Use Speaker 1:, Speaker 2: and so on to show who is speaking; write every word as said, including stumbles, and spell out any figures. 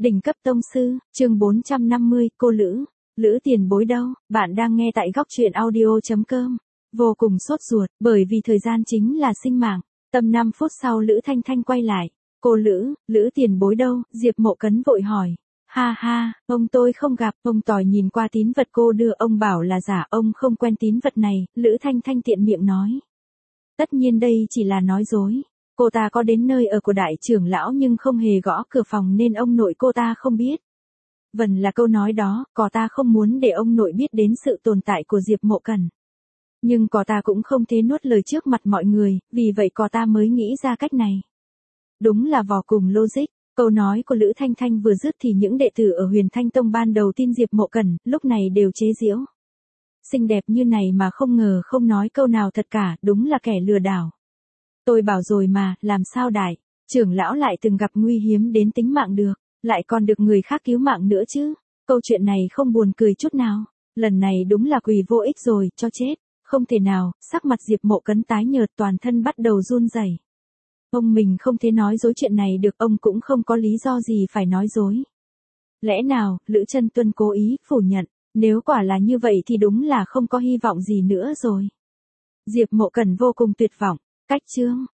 Speaker 1: Đỉnh cấp tông sư, chương bốn trăm năm mươi, cô Lữ. Lữ tiền bối đâu? Bạn đang nghe tại góc truyện audio chấm com. Vô cùng sốt ruột, bởi vì thời gian chính là sinh mạng. Tầm năm phút sau Lữ Thanh Thanh quay lại. Cô Lữ, Lữ tiền bối đâu? Diệp Mộ Cấn vội hỏi. Ha ha, ông tôi không gặp. Ông tỏi nhìn qua tín vật cô đưa, ông bảo là giả, ông không quen tín vật này. Lữ Thanh Thanh tiện miệng nói. Tất nhiên đây chỉ là nói dối. Cô ta có đến nơi ở của đại trưởng lão nhưng không hề gõ cửa phòng nên ông nội cô ta không biết. Vần là câu nói đó, có ta không muốn để ông nội biết đến sự tồn tại của Diệp Mộ Cẩn. Nhưng có ta cũng không thể nuốt lời trước mặt mọi người, vì vậy có ta mới nghĩ ra cách này. Đúng là vô cùng logic. Câu nói của Lữ Thanh Thanh vừa dứt thì những đệ tử ở Huyền Thanh Tông ban đầu tin Diệp Mộ Cẩn, lúc này đều chế giễu. Xinh đẹp như này mà không ngờ không nói câu nào thật cả, đúng là kẻ lừa đảo. Tôi bảo rồi mà, làm sao đại trưởng lão lại từng gặp nguy hiếm đến tính mạng được, lại còn được người khác cứu mạng nữa chứ. Câu chuyện này không buồn cười chút nào. Lần này đúng là quỳ vô ích rồi, cho chết. Không thể nào, sắc mặt Diệp Mộ Cấn tái nhợt, toàn thân bắt đầu run rẩy. Ông mình không thể nói dối chuyện này được, ông cũng không có lý do gì phải nói dối. Lẽ nào, Lữ Chân Tuân cố ý phủ nhận, nếu quả là như vậy thì đúng là không có hy vọng gì nữa rồi. Diệp Mộ Cẩn vô cùng tuyệt vọng. Cách chương